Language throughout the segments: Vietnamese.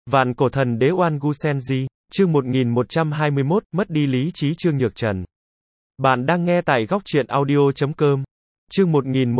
Vạn cổ thần đế Oan Gu Senji, chương 1121, mất đi lý trí Trương Nhược Trần. Bạn đang nghe tại góc truyện audio.com. Chương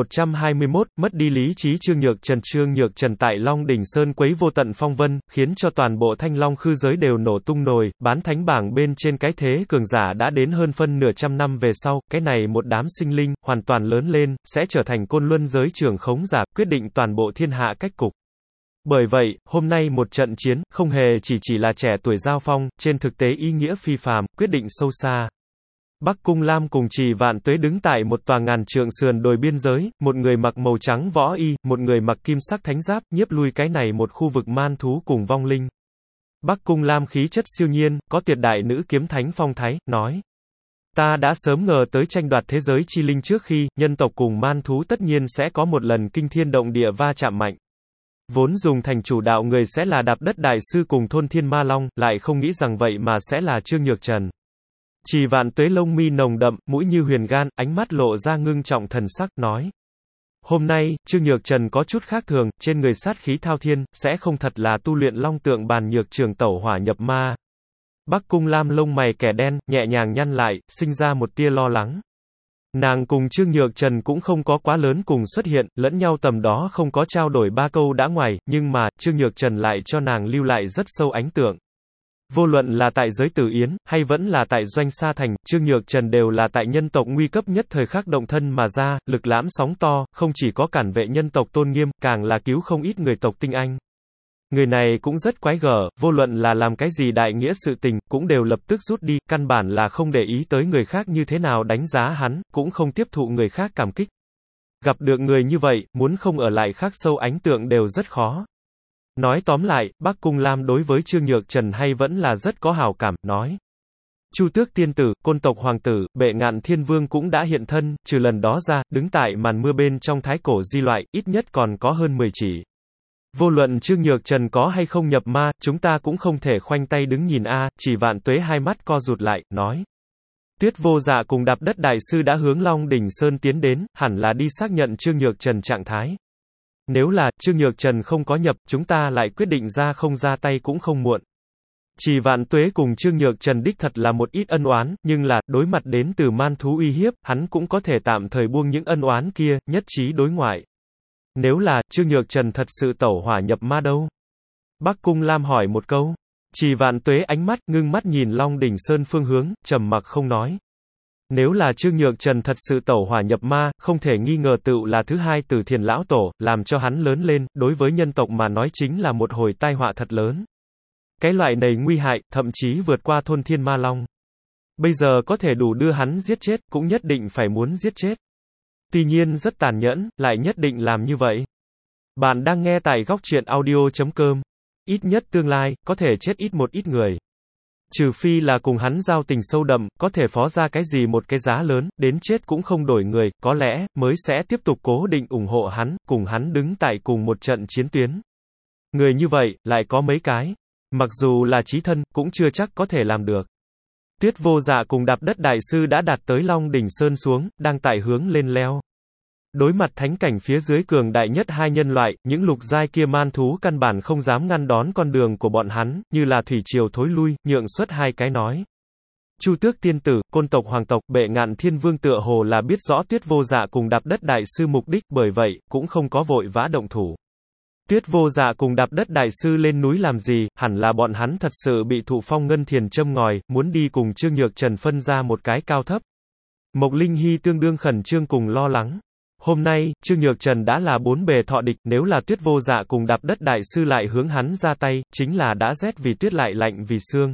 1121, mất đi lý trí Trương Nhược Trần. Trương Nhược Trần tại Long Đỉnh Sơn quấy vô tận phong vân, khiến cho toàn bộ Thanh Long khư giới đều nổ tung nồi, bán thánh bảng bên trên cái thế cường giả đã đến hơn phân nửa trăm năm về sau, cái này một đám sinh linh, hoàn toàn lớn lên, sẽ trở thành côn luân giới trưởng khống giả, quyết định toàn bộ thiên hạ cách cục. Bởi vậy, hôm nay một trận chiến, không hề chỉ là trẻ tuổi giao phong, trên thực tế ý nghĩa phi phàm, quyết định sâu xa. Bắc Cung Lam cùng Trì Vạn Tuế đứng tại một tòa ngàn trượng sườn đồi biên giới, một người mặc màu trắng võ y, một người mặc kim sắc thánh giáp, nhiếp lui cái này một khu vực man thú cùng vong linh. Bắc Cung Lam khí chất siêu nhiên, có tuyệt đại nữ kiếm thánh phong thái, nói: Ta đã sớm ngờ tới tranh đoạt thế giới chi linh trước khi, nhân tộc cùng man thú tất nhiên sẽ có một lần kinh thiên động địa va chạm mạnh. Vốn dùng thành chủ đạo người sẽ là Đạp Đất Đại Sư cùng Thôn Thiên Ma Long, lại không nghĩ rằng vậy mà sẽ là Trương Nhược Trần. Trì Vạn Tuế lông mi nồng đậm, mũi như huyền gan, ánh mắt lộ ra ngưng trọng thần sắc, nói: Hôm nay, Trương Nhược Trần có chút khác thường, trên người sát khí thao thiên, sẽ không thật là tu luyện Long Tượng Bàn Nhược Trường Tẩu Hỏa Nhập Ma. Bắc Cung Lam lông mày kẻ đen, nhẹ nhàng nhăn lại, sinh ra một tia lo lắng. Nàng cùng Trương Nhược Trần cũng không có quá lớn cùng xuất hiện, lẫn nhau tầm đó không có trao đổi ba câu đã ngoài, nhưng mà, Trương Nhược Trần lại cho nàng lưu lại rất sâu ấn tượng. Vô luận là tại giới Tử Yến, hay vẫn là tại Doanh Sa Thành, Trương Nhược Trần đều là tại nhân tộc nguy cấp nhất thời khắc động thân mà ra, lực lãm sóng to, không chỉ có cản vệ nhân tộc tôn nghiêm, càng là cứu không ít người tộc tinh anh. Người này cũng rất quái gở, vô luận là làm cái gì đại nghĩa sự tình, cũng đều lập tức rút đi, căn bản là không để ý tới người khác như thế nào đánh giá hắn, cũng không tiếp thụ người khác cảm kích. Gặp được người như vậy, muốn không ở lại khắc sâu ấn tượng đều rất khó. Nói tóm lại, Bắc Cung Lam đối với Trương Nhược Trần hay vẫn là rất có hảo cảm, nói: Chu Tước tiên tử, Côn tộc hoàng tử, Bệ Ngạn Thiên Vương cũng đã hiện thân, trừ lần đó ra, đứng tại màn mưa bên trong thái cổ di loại, ít nhất còn có hơn 10 chỉ. Vô luận Trương Nhược Trần có hay không nhập ma, chúng ta cũng không thể khoanh tay đứng nhìn a. Chỉ Vạn Tuế hai mắt co rụt lại, nói: Tuyết Vô Dạ cùng Đạp Đất Đại Sư đã hướng Long Đỉnh Sơn tiến đến, hẳn là đi xác nhận Trương Nhược Trần trạng thái. Nếu là Trương Nhược Trần không có nhập, chúng ta lại quyết định ra không ra tay cũng không muộn. Trì Vạn Tuế cùng Trương Nhược Trần đích thật là một ít ân oán, nhưng là, đối mặt đến từ man thú uy hiếp, hắn cũng có thể tạm thời buông những ân oán kia, nhất trí đối ngoại. Nếu là, Trương Nhược Trần thật sự tẩu hỏa nhập ma đâu? Bắc Cung Lam hỏi một câu. Trì Vạn Tuế ánh mắt, ngưng mắt nhìn Long Đỉnh Sơn phương hướng, trầm mặc không nói. Nếu là Trương Nhược Trần thật sự tẩu hỏa nhập ma, không thể nghi ngờ tựu là thứ hai Tử Thiền lão tổ, làm cho hắn lớn lên, đối với nhân tộc mà nói chính là một hồi tai họa thật lớn. Cái loại này nguy hại, thậm chí vượt qua Thôn Thiên Ma Long. Bây giờ có thể đủ đưa hắn giết chết, cũng nhất định phải muốn giết chết. Tuy nhiên rất tàn nhẫn, lại nhất định làm như vậy. Bạn đang nghe tại góc truyện audio.com. Ít nhất tương lai, có thể chết một ít người. Trừ phi là cùng hắn giao tình sâu đậm, có thể phó ra cái gì một cái giá lớn, đến chết cũng không đổi người, có lẽ, mới sẽ tiếp tục cố định ủng hộ hắn, cùng hắn đứng tại cùng một trận chiến tuyến. Người như vậy, lại có mấy cái. Mặc dù là chí thân, cũng chưa chắc có thể làm được. Tuyết Vô Dạ cùng Đạp Đất Đại Sư đã đạt tới Long Đỉnh Sơn xuống, đang tại hướng lên leo. Đối mặt thánh cảnh phía dưới cường đại nhất hai nhân loại, những lục giai kia man thú căn bản không dám ngăn đón con đường của bọn hắn, như là thủy triều thối lui, nhượng xuất hai cái nói. Chu Tước tiên tử, Côn tộc hoàng tộc, Bệ Ngạn Thiên Vương tựa hồ là biết rõ Tuyết Vô Dạ cùng Đạp Đất Đại Sư mục đích, bởi vậy, cũng không có vội vã động thủ. Tuyết Vô Dạ cùng Đạp Đất Đại Sư lên núi làm gì, hẳn là bọn hắn thật sự bị thụ phong ngân thiền châm ngòi, muốn đi cùng Trương Nhược Trần phân ra một cái cao thấp. Mộc Linh Hy tương đương khẩn trương cùng lo lắng. Hôm nay, Trương Nhược Trần đã là bốn bề thọ địch, nếu là Tuyết Vô Dạ cùng Đạp Đất Đại Sư lại hướng hắn ra tay, chính là đã rét vì tuyết lại lạnh vì xương.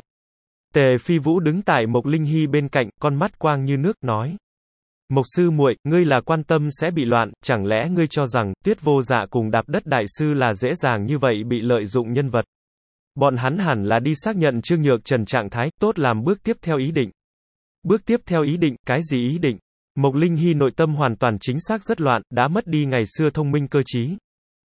Tề Phi Vũ đứng tại Mộc Linh Hy bên cạnh, con mắt quang như nước, nói: Mộc sư muội, ngươi là quan tâm sẽ bị loạn, chẳng lẽ ngươi cho rằng, Tuyết Vô Dạ cùng Đạp Đất Đại Sư là dễ dàng như vậy bị lợi dụng nhân vật. Bọn hắn hẳn là đi xác nhận Trương Nhược Trần trạng thái, tốt làm bước tiếp theo ý định. Bước tiếp theo ý định, cái gì ý định? Mộc Linh Hy nội tâm hoàn toàn chính xác rất loạn, đã mất đi ngày xưa thông minh cơ trí.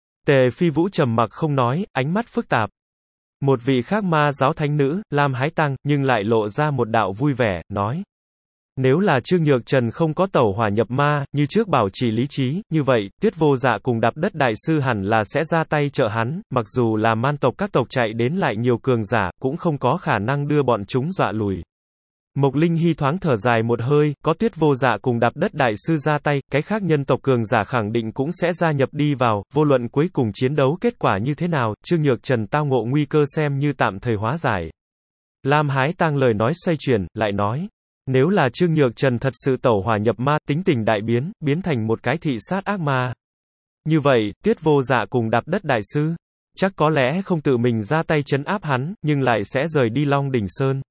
Tề Phi Vũ trầm mặc không nói, ánh mắt phức tạp. Một vị khác ma giáo thánh nữ, Lam Hái Tăng, nhưng lại lộ ra một đạo vui vẻ, nói: Nếu là Trương Nhược Trần không có tẩu hỏa nhập ma, như trước bảo trì lý trí, như vậy, Tuyết Vô Dạ cùng Đạp Đất Đại Sư hẳn là sẽ ra tay trợ hắn, mặc dù là man tộc các tộc chạy đến lại nhiều cường giả, cũng không có khả năng đưa bọn chúng dọa lùi. Mộc Linh Hy thoáng thở dài một hơi, có Tuyết Vô Dạ cùng Đạp Đất Đại Sư ra tay, cái khác nhân tộc cường giả khẳng định cũng sẽ gia nhập đi vào, vô luận cuối cùng chiến đấu kết quả như thế nào, Trương Nhược Trần tao ngộ nguy cơ xem như tạm thời hóa giải. Lam Hái Tang lời nói xoay chuyển, lại nói. Nếu là Trương Nhược Trần thật sự tẩu hỏa nhập ma, tính tình đại biến, biến thành một cái thị sát ác ma. Như vậy, Tuyết Vô Dạ cùng Đạp Đất Đại Sư, chắc có lẽ không tự mình ra tay trấn áp hắn, nhưng lại sẽ rời đi Long Đỉnh Sơn.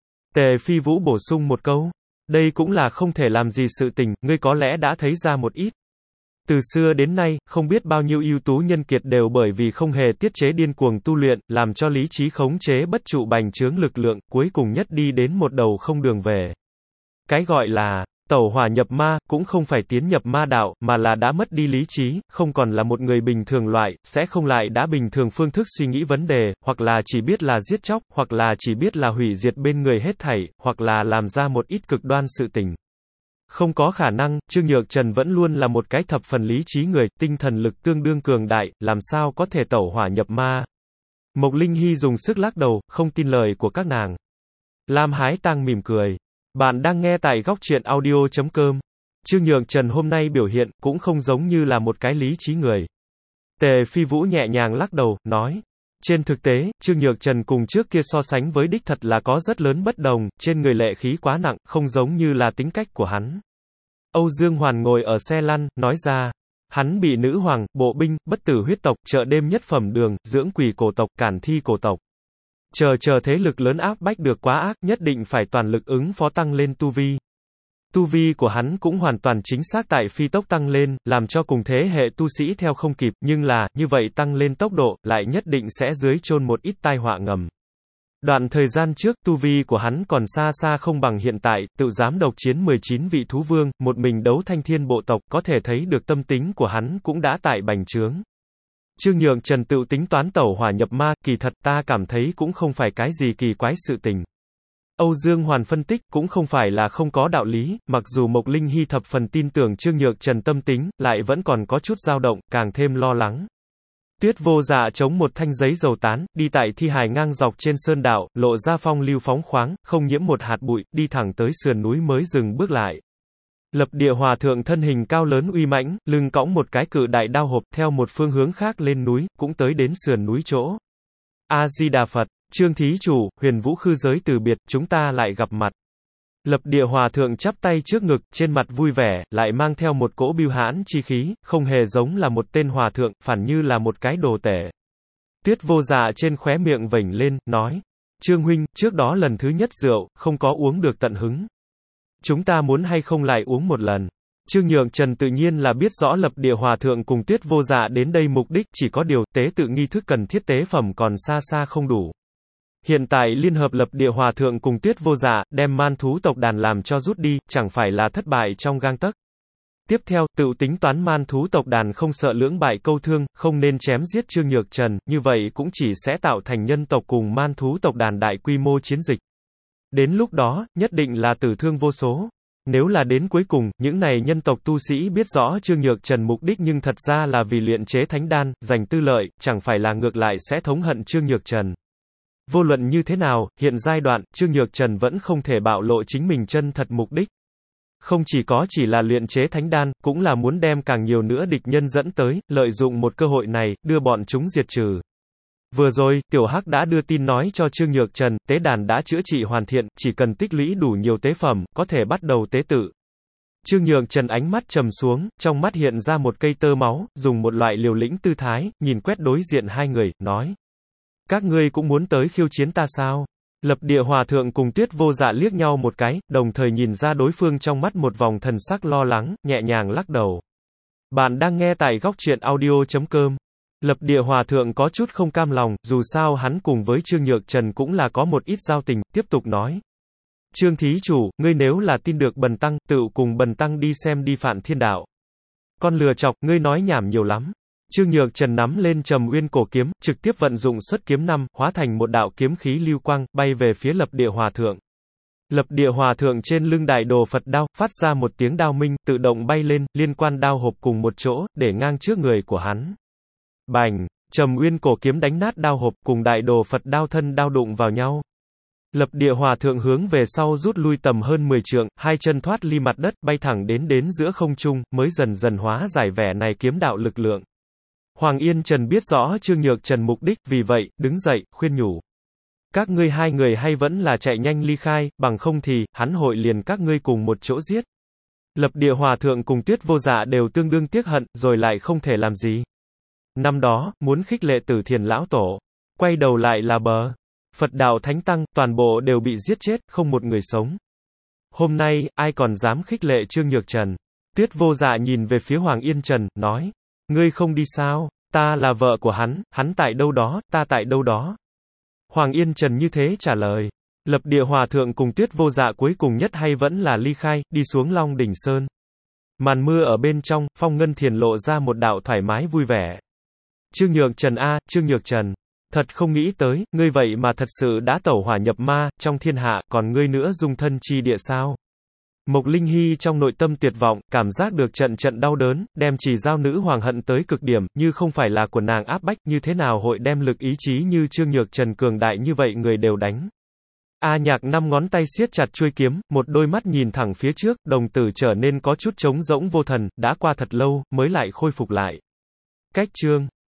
Tề Phi Vũ bổ sung một câu. Đây cũng là không thể làm gì sự tình, ngươi có lẽ đã thấy ra một ít. Từ xưa đến nay, không biết bao nhiêu ưu tú nhân kiệt đều bởi vì không hề tiết chế điên cuồng tu luyện, làm cho lý trí khống chế bất trụ bành trướng lực lượng, cuối cùng nhất đi đến một đầu không đường về. Cái gọi là tẩu hỏa nhập ma, cũng không phải tiến nhập ma đạo, mà là đã mất đi lý trí, không còn là một người bình thường loại, sẽ không lại đã bình thường phương thức suy nghĩ vấn đề, hoặc là chỉ biết là giết chóc, hoặc là chỉ biết là hủy diệt bên người hết thảy, hoặc là làm ra một ít cực đoan sự tình. Không có khả năng, Trương Nhược Trần vẫn luôn là một cái thập phần lý trí người, tinh thần lực tương đương cường đại, làm sao có thể tẩu hỏa nhập ma. Mộc Linh Hy dùng sức lắc đầu, không tin lời của các nàng. Lam Hái Tang mỉm cười. Bạn đang nghe tại góc truyện audio.com. Trương Nhược Trần hôm nay biểu hiện, cũng không giống như là một cái lý trí người. Tề Phi Vũ nhẹ nhàng lắc đầu, nói. Trên thực tế, Trương Nhược Trần cùng trước kia so sánh với đích thật là có rất lớn bất đồng, trên người lệ khí quá nặng, không giống như là tính cách của hắn. Âu Dương Hoàn ngồi ở xe lăn, nói ra. Hắn bị nữ hoàng, bộ binh, bất tử huyết tộc, chợ đêm nhất phẩm đường, dưỡng quỷ cổ tộc, cản thi cổ tộc. Chờ thế lực lớn áp bách được quá ác, nhất định phải toàn lực ứng phó tăng lên tu vi. Tu vi của hắn cũng hoàn toàn chính xác tại phi tốc tăng lên, làm cho cùng thế hệ tu sĩ theo không kịp, nhưng là, như vậy tăng lên tốc độ, lại nhất định sẽ dưới chôn một ít tai họa ngầm. Đoạn thời gian trước, tu vi của hắn còn xa xa không bằng hiện tại, tự dám độc chiến 19 vị thú vương, một mình đấu thanh thiên bộ tộc, có thể thấy được tâm tính của hắn cũng đã tại bành trướng. Trương Nhược Trần tự tính toán tẩu hỏa nhập ma, kỳ thật ta cảm thấy cũng không phải cái gì kỳ quái sự tình. Âu Dương Hoàn phân tích, cũng không phải là không có đạo lý, mặc dù Mộc Linh Hy thập phần tin tưởng Trương Nhược Trần tâm tính, lại vẫn còn có chút dao động, càng thêm lo lắng. Tuyết Vô Dạ chống một thanh giấy dầu tán, đi tại thi hài ngang dọc trên sơn đạo, lộ ra phong lưu phóng khoáng, không nhiễm một hạt bụi, đi thẳng tới sườn núi mới dừng bước lại. Lập Địa Hòa Thượng thân hình cao lớn uy mãnh, lưng cõng một cái cự đại đao hộp, theo một phương hướng khác lên núi, cũng tới đến sườn núi chỗ. A-di-đà Phật, Trương Thí Chủ, Huyền Vũ Khư giới từ biệt, chúng ta lại gặp mặt. Lập Địa Hòa Thượng chắp tay trước ngực, trên mặt vui vẻ, lại mang theo một cỗ bưu hãn chi khí, không hề giống là một tên hòa thượng, phản như là một cái đồ tể. Tuyết Vô Dạ trên khóe miệng vểnh lên, nói. Trương huynh, trước đó lần thứ nhất rượu, không có uống được tận hứng. Chúng ta muốn hay không lại uống một lần. Trương Nhược Trần tự nhiên là biết rõ Lập Địa Hòa Thượng cùng Tuyết Vô Dạ đến đây mục đích, chỉ có điều, tế tự nghi thức cần thiết tế phẩm còn xa xa không đủ. Hiện tại liên hợp Lập Địa Hòa Thượng cùng Tuyết Vô Dạ, đem man thú tộc đàn làm cho rút đi, chẳng phải là thất bại trong gang tấc. Tiếp theo, tự tính toán man thú tộc đàn không sợ lưỡng bại câu thương, không nên chém giết Trương Nhược Trần, như vậy cũng chỉ sẽ tạo thành nhân tộc cùng man thú tộc đàn đại quy mô chiến dịch. Đến lúc đó, nhất định là tử thương vô số. Nếu là đến cuối cùng, những này nhân tộc tu sĩ biết rõ Trương Nhược Trần mục đích nhưng thật ra là vì luyện chế thánh đan, giành tư lợi, chẳng phải là ngược lại sẽ thống hận Trương Nhược Trần. Vô luận như thế nào, hiện giai đoạn, Trương Nhược Trần vẫn không thể bạo lộ chính mình chân thật mục đích. Không chỉ là luyện chế thánh đan, cũng là muốn đem càng nhiều nữa địch nhân dẫn tới, lợi dụng một cơ hội này, đưa bọn chúng diệt trừ. Vừa rồi, Tiểu Hắc đã đưa tin nói cho Trương Nhược Trần, tế đàn đã chữa trị hoàn thiện, chỉ cần tích lũy đủ nhiều tế phẩm, có thể bắt đầu tế tự. Trương Nhược Trần ánh mắt trầm xuống, trong mắt hiện ra một cây tơ máu, dùng một loại liều lĩnh tư thái, nhìn quét đối diện hai người, nói. Các ngươi cũng muốn tới khiêu chiến ta sao? Lập Địa Hòa Thượng cùng Tuyết Vô Dạ liếc nhau một cái, đồng thời nhìn ra đối phương trong mắt một vòng thần sắc lo lắng, nhẹ nhàng lắc đầu. Bạn đang nghe tại góc truyện audio.com. Lập Địa Hòa Thượng có chút không cam lòng, dù sao hắn cùng với Trương Nhược Trần cũng là có một ít giao tình, tiếp tục nói. Trương Thí Chủ, ngươi nếu là tin được Bần Tăng, tự cùng Bần Tăng đi xem đi Phạn Thiên Đạo. Con lừa chọc, ngươi nói nhảm nhiều lắm. Trương Nhược Trần nắm lên Trầm Uyên cổ kiếm, trực tiếp vận dụng xuất kiếm năm, hóa thành một đạo kiếm khí lưu quang, bay về phía Lập Địa Hòa Thượng. Lập địa hòa thượng trên lưng đại đồ Phật đao, phát ra một tiếng đao minh, tự động bay lên, liên quan đao hộp cùng một chỗ, để ngang trước người của hắn. Bành! Trầm Uyên cổ kiếm đánh nát đao hộp, cùng đại đồ Phật đao thân đao đụng vào nhau. Lập địa hòa thượng hướng về sau rút lui tầm hơn 10 trượng, hai chân thoát ly mặt đất, bay thẳng đến giữa không trung, mới dần dần hóa giải vẻ này kiếm đạo lực lượng. Hoàng Yên Trần biết rõ Trương Nhược Trần mục đích, vì vậy, đứng dậy, khuyên nhủ. Các ngươi hai người hay vẫn là chạy nhanh ly khai, bằng không thì, hắn hội liền các ngươi cùng một chỗ giết. Lập địa hòa thượng cùng Tuyết Vô Dạ đều tương đương tiếc hận, rồi lại không thể làm gì. Năm đó, muốn khích lệ Tử Thiền lão tổ. Quay đầu lại là bờ. Phật đạo thánh tăng, toàn bộ đều bị giết chết, không một người sống. Hôm nay, ai còn dám khích lệ Trương Nhược Trần? Tuyết Vô Dạ nhìn về phía Hoàng Yên Trần, nói. Ngươi không đi sao? Ta là vợ của hắn tại đâu đó, ta tại đâu đó. Hoàng Yên Trần như thế trả lời. Lập địa hòa thượng cùng Tuyết Vô Dạ cuối cùng nhất hay vẫn là ly khai, đi xuống Long Đỉnh Sơn. Màn mưa ở bên trong, Phong Ngân Thiền lộ ra một đạo thoải mái vui vẻ. Trương Nhược Trần a, Trương Nhược Trần. Thật không nghĩ tới, ngươi vậy mà thật sự đã tẩu hỏa nhập ma, trong thiên hạ, còn ngươi nữa dung thân chi địa sao? Mộc Linh Hy trong nội tâm tuyệt vọng, cảm giác được trận đau đớn, đem Chỉ Giao nữ hoàng hận tới cực điểm, như không phải là của nàng áp bách, như thế nào hội đem lực ý chí như Trương Nhược Trần cường đại như vậy người đều đánh. A Nhạc năm ngón tay siết chặt chuôi kiếm, một đôi mắt nhìn thẳng phía trước, đồng tử trở nên có chút trống rỗng vô thần, đã qua thật lâu, mới lại khôi phục lại. Cách chương